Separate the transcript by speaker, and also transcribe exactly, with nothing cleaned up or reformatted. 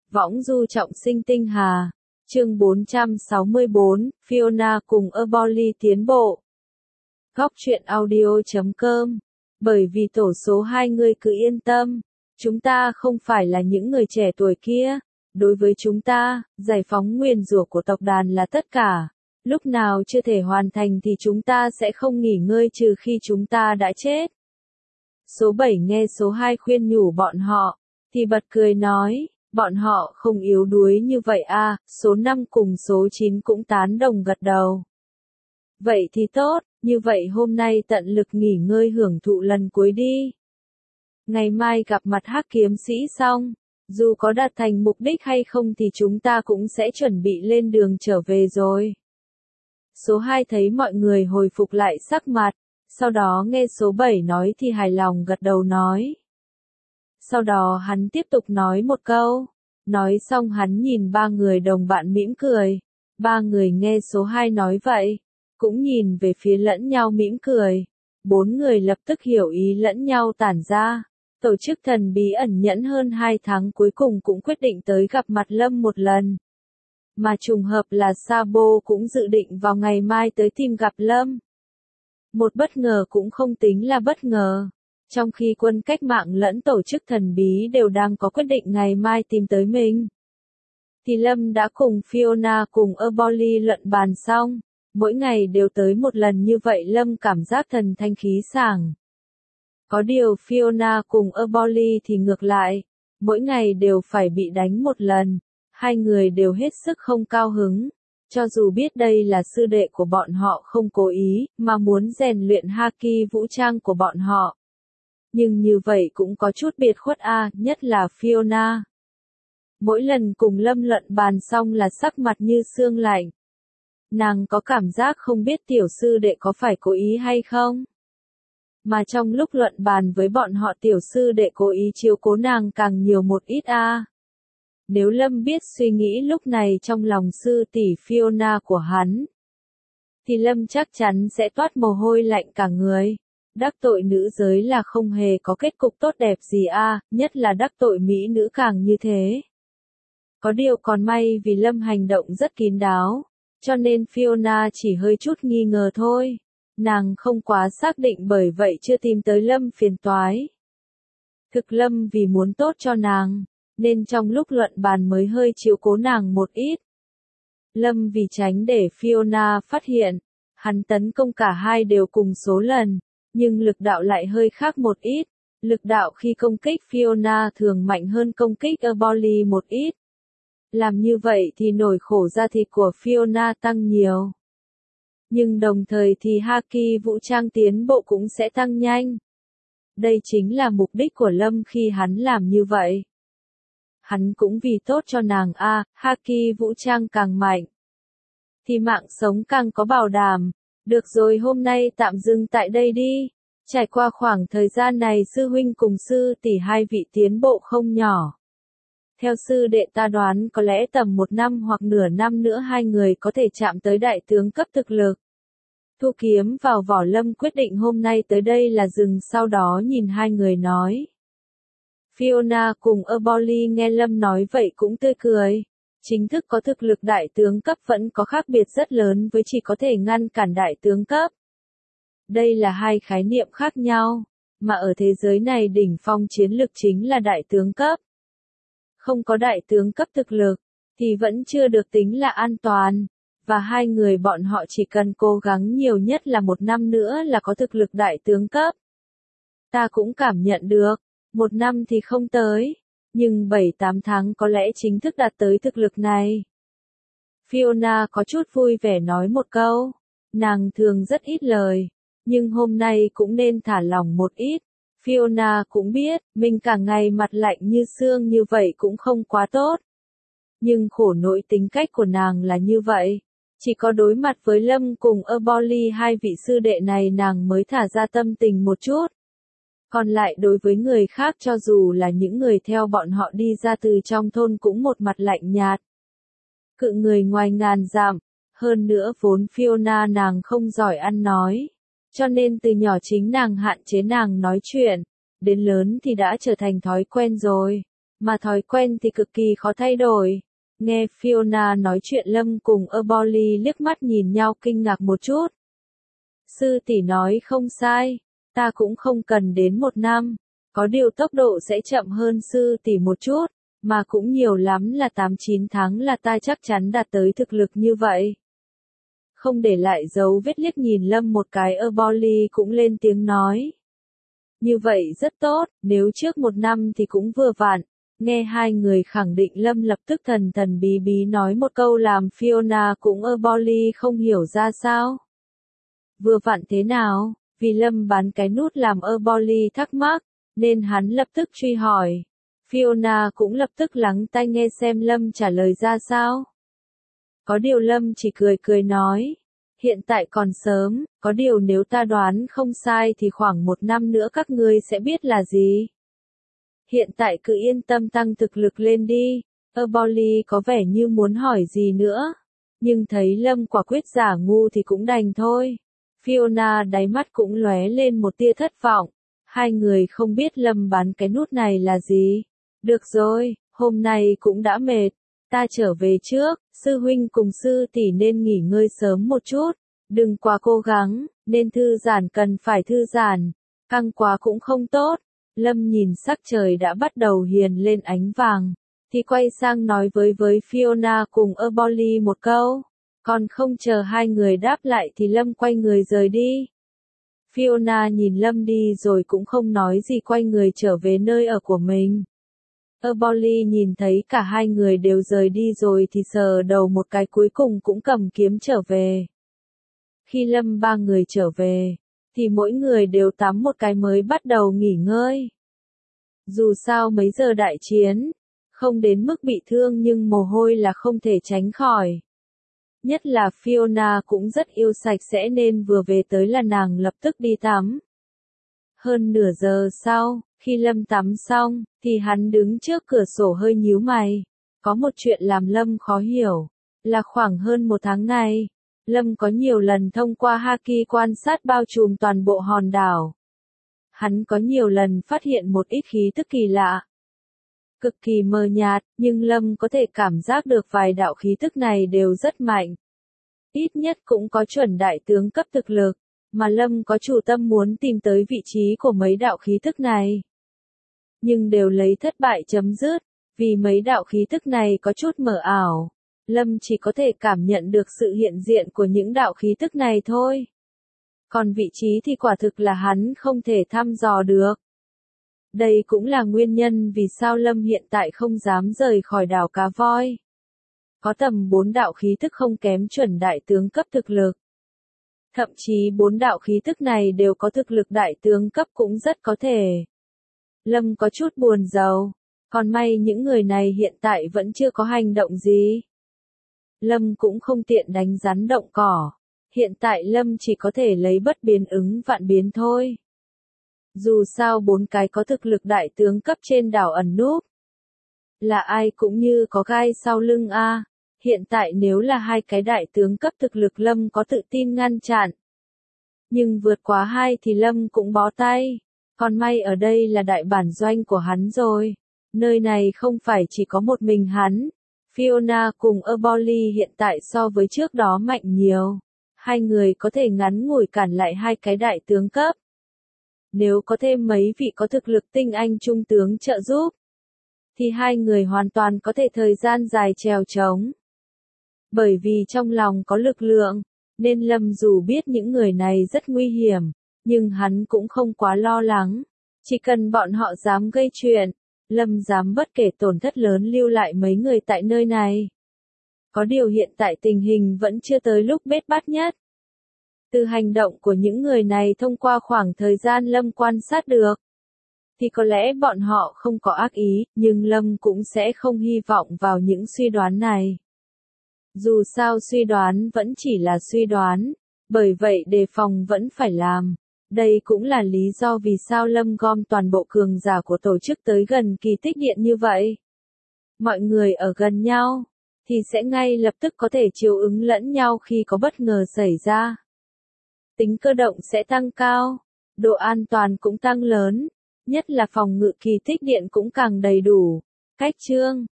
Speaker 1: Võng du trọng sinh tinh hà. Chương bốn trăm sáu mươi bốn, Fiona cùng Erboli tiến bộ. Góc truyện audio chấm com. Bởi vì tổ số hai ngươi cứ yên tâm. Chúng ta không phải là những người trẻ tuổi kia. Đối với chúng ta, giải phóng nguyền rủa của tộc đàn là tất cả. Lúc nào chưa thể hoàn thành thì chúng ta sẽ không nghỉ ngơi trừ khi chúng ta đã chết. Số bảy nghe số hai khuyên nhủ bọn họ, thì bật cười nói, bọn họ không yếu đuối như vậy à, số năm cùng số chín cũng tán đồng gật đầu. Vậy thì tốt, như vậy hôm nay tận lực nghỉ ngơi hưởng thụ lần cuối đi. Ngày mai gặp mặt Hắc kiếm sĩ xong, dù có đạt thành mục đích hay không thì chúng ta cũng sẽ chuẩn bị lên đường trở về rồi. Số hai thấy mọi người hồi phục lại sắc mặt, sau đó nghe số bảy nói thì hài lòng gật đầu nói. Sau đó hắn tiếp tục nói một câu, nói xong hắn nhìn ba người đồng bạn mỉm cười, ba người nghe số hai nói vậy, cũng nhìn về phía lẫn nhau mỉm cười, bốn người lập tức hiểu ý lẫn nhau tản ra. Tổ chức thần bí ẩn nhẫn hơn hai tháng cuối cùng cũng quyết định tới gặp mặt Lâm một lần. Mà trùng hợp là Sabo cũng dự định vào ngày mai tới tìm gặp Lâm. Một bất ngờ cũng không tính là bất ngờ. Trong khi quân cách mạng lẫn tổ chức thần bí đều đang có quyết định ngày mai tìm tới mình, thì Lâm đã cùng Fiona cùng Erboli luận bàn xong. Mỗi ngày đều tới một lần như vậy Lâm cảm giác thần thanh khí sảng. Có điều Fiona cùng Erboli thì ngược lại, mỗi ngày đều phải bị đánh một lần, hai người đều hết sức không cao hứng, cho dù biết đây là sư đệ của bọn họ không cố ý, mà muốn rèn luyện haki vũ trang của bọn họ. Nhưng như vậy cũng có chút biệt khuất a, à, nhất là Fiona. Mỗi lần cùng Lâm luận bàn xong là sắc mặt như sương lạnh. Nàng có cảm giác không biết tiểu sư đệ có phải cố ý hay không. Mà trong lúc luận bàn với bọn họ tiểu sư đệ cố ý chiếu cố nàng càng nhiều một ít a. À. Nếu Lâm biết suy nghĩ lúc này trong lòng sư tỷ Fiona của hắn, thì Lâm chắc chắn sẽ toát mồ hôi lạnh cả người. Đắc tội nữ giới là không hề có kết cục tốt đẹp gì a, à, nhất là đắc tội mỹ nữ càng như thế. Có điều còn may vì Lâm hành động rất kín đáo, cho nên Fiona chỉ hơi chút nghi ngờ thôi. Nàng không quá xác định bởi vậy chưa tìm tới Lâm phiền toái. Thực Lâm vì muốn tốt cho nàng, nên trong lúc luận bàn mới hơi chiếu cố nàng một ít. Lâm vì tránh để Fiona phát hiện, hắn tấn công cả hai đều cùng số lần, nhưng lực đạo lại hơi khác một ít. Lực đạo khi công kích Fiona thường mạnh hơn công kích Erboli một ít. Làm như vậy thì nỗi khổ da thịt của Fiona tăng nhiều. Nhưng đồng thời thì haki vũ trang tiến bộ cũng sẽ tăng nhanh. Đây chính là mục đích của Lâm khi hắn làm như vậy. Hắn cũng vì tốt cho nàng a, à, haki vũ trang càng mạnh, thì mạng sống càng có bảo đảm. Được rồi, hôm nay tạm dừng tại đây đi. Trải qua khoảng thời gian này sư huynh cùng sư tỷ hai vị tiến bộ không nhỏ. Theo sư đệ ta đoán có lẽ tầm một năm hoặc nửa năm nữa hai người có thể chạm tới đại tướng cấp thực lực. Thu kiếm vào vỏ Lâm quyết định hôm nay tới đây là dừng, sau đó nhìn hai người nói. Fiona cùng Erboli nghe Lâm nói vậy cũng tươi cười. Chính thức có thực lực đại tướng cấp vẫn có khác biệt rất lớn với chỉ có thể ngăn cản đại tướng cấp. Đây là hai khái niệm khác nhau, mà ở thế giới này đỉnh phong chiến lực chính là đại tướng cấp. Không có đại tướng cấp thực lực, thì vẫn chưa được tính là an toàn, và hai người bọn họ chỉ cần cố gắng nhiều nhất là một năm nữa là có thực lực đại tướng cấp. Ta cũng cảm nhận được, một năm thì không tới, nhưng bảy tám tháng có lẽ chính thức đạt tới thực lực này. Fiona có chút vui vẻ nói một câu, nàng thường rất ít lời, nhưng hôm nay cũng nên thả lỏng một ít. Fiona cũng biết, mình cả ngày mặt lạnh như xương như vậy cũng không quá tốt. Nhưng khổ nỗi tính cách của nàng là như vậy. Chỉ có đối mặt với Lâm cùng Erboli hai vị sư đệ này nàng mới thả ra tâm tình một chút. Còn lại đối với người khác cho dù là những người theo bọn họ đi ra từ trong thôn cũng một mặt lạnh nhạt. Cự người ngoài ngàn dặm, hơn nữa vốn Fiona nàng không giỏi ăn nói. Cho nên từ nhỏ chính nàng hạn chế nàng nói chuyện, đến lớn thì đã trở thành thói quen rồi. mà thói quen thì cực kỳ khó thay đổi. Nghe Fiona nói chuyện Lâm cùng Earlbolly liếc mắt nhìn nhau kinh ngạc một chút. Sư tỷ nói không sai, ta cũng không cần đến một năm, có điều tốc độ sẽ chậm hơn sư tỷ một chút, mà cũng nhiều lắm là tám chín tháng là ta chắc chắn đạt tới thực lực như vậy. Không để lại dấu vết liếc nhìn Lâm một cái, Earlbolly cũng lên tiếng nói. Như vậy rất tốt, nếu trước một năm thì cũng vừa vặn. Nghe hai người khẳng định Lâm lập tức thần thần bí bí nói một câu làm Fiona cũng Earlbolly không hiểu ra sao. Vừa vặn thế nào? Vì Lâm bán cái nút làm Earlbolly thắc mắc, nên hắn lập tức truy hỏi. Fiona cũng lập tức lắng tai nghe xem Lâm trả lời ra sao. Có điều Lâm chỉ cười cười nói. Hiện tại còn sớm, có điều nếu ta đoán không sai thì khoảng một năm nữa các ngươi sẽ biết là gì. Hiện tại cứ yên tâm tăng thực lực lên đi. Earlbolly có vẻ như muốn hỏi gì nữa, nhưng thấy Lâm quả quyết giả ngu thì cũng đành thôi. Fiona đáy mắt cũng lóe lên một tia thất vọng. Hai người không biết Lâm bán cái nút này là gì. Được rồi, hôm nay cũng đã mệt. Ta trở về trước, sư huynh cùng sư tỷ nên nghỉ ngơi sớm một chút. Đừng quá cố gắng, nên thư giãn cần phải thư giãn. Căng quá cũng không tốt. Lâm nhìn sắc trời đã bắt đầu hiền lên ánh vàng, thì quay sang nói với với Fiona cùng Earlbolly một câu. Còn không chờ hai người đáp lại thì Lâm quay người rời đi. Fiona nhìn Lâm đi rồi cũng không nói gì, quay người trở về nơi ở của mình. Earlbolly nhìn thấy cả hai người đều rời đi rồi thì sờ đầu một cái, cuối cùng cũng cầm kiếm trở về. Khi Lâm ba người trở về, thì mỗi người đều tắm một cái mới bắt đầu nghỉ ngơi. Dù sao mấy giờ đại chiến, không đến mức bị thương nhưng mồ hôi là không thể tránh khỏi. Nhất là Fiona cũng rất yêu sạch sẽ nên vừa về tới là nàng lập tức đi tắm. Hơn nửa giờ sau, khi Lâm tắm xong, thì hắn đứng trước cửa sổ hơi nhíu mày. Có một chuyện làm Lâm khó hiểu, là khoảng hơn một tháng này, Lâm có nhiều lần thông qua Haki quan sát bao trùm toàn bộ hòn đảo. Hắn có nhiều lần phát hiện một ít khí tức kỳ lạ. Cực kỳ mờ nhạt, nhưng Lâm có thể cảm giác được vài đạo khí tức này đều rất mạnh. Ít nhất cũng có chuẩn đại tướng cấp thực lực, mà Lâm có chủ tâm muốn tìm tới vị trí của mấy đạo khí tức này. Nhưng đều lấy thất bại chấm dứt, vì mấy đạo khí tức này có chút mờ ảo. Lâm chỉ có thể cảm nhận được sự hiện diện của những đạo khí tức này thôi. Còn vị trí thì quả thực là hắn không thể thăm dò được. Đây cũng là nguyên nhân vì sao Lâm hiện tại không dám rời khỏi đảo Cá Voi. Có tầm bốn đạo khí tức không kém chuẩn đại tướng cấp thực lực. Thậm chí bốn đạo khí tức này đều có thực lực đại tướng cấp cũng rất có thể. Lâm có chút buồn rầu, còn may những người này hiện tại vẫn chưa có hành động gì. Lâm cũng không tiện đánh rắn động cỏ, hiện tại Lâm chỉ có thể lấy bất biến ứng vạn biến thôi. Dù sao bốn cái có thực lực đại tướng cấp trên đảo ẩn núp, là ai cũng như có gai sau lưng a. Hiện tại nếu là hai cái đại tướng cấp thực lực Lâm có tự tin ngăn chặn. Nhưng vượt quá hai thì Lâm cũng bó tay. Còn may ở đây là đại bản doanh của hắn rồi. Nơi này không phải chỉ có một mình hắn. Fiona cùng Earlbolly hiện tại so với trước đó mạnh nhiều. Hai người có thể ngắn ngủi cản lại hai cái đại tướng cấp. Nếu có thêm mấy vị có thực lực tinh anh trung tướng trợ giúp, thì hai người hoàn toàn có thể thời gian dài trèo trống. Bởi vì trong lòng có lực lượng, nên Lâm dù biết những người này rất nguy hiểm, nhưng hắn cũng không quá lo lắng. Chỉ cần bọn họ dám gây chuyện, Lâm dám bất kể tổn thất lớn lưu lại mấy người tại nơi này. Có điều hiện tại tình hình vẫn chưa tới lúc bết bát nhất. Từ hành động của những người này thông qua khoảng thời gian Lâm quan sát được, thì có lẽ bọn họ không có ác ý, nhưng Lâm cũng sẽ không hy vọng vào những suy đoán này. Dù sao suy đoán vẫn chỉ là suy đoán, bởi vậy đề phòng vẫn phải làm. Đây cũng là lý do vì sao Lâm gom toàn bộ cường giả của tổ chức tới gần kỳ tích điện như vậy. Mọi người ở gần nhau, thì sẽ ngay lập tức có thể chiếu ứng lẫn nhau khi có bất ngờ xảy ra. Tính cơ động sẽ tăng cao, độ an toàn cũng tăng lớn, nhất là phòng ngự kỳ tích điện cũng càng đầy đủ. Cách chương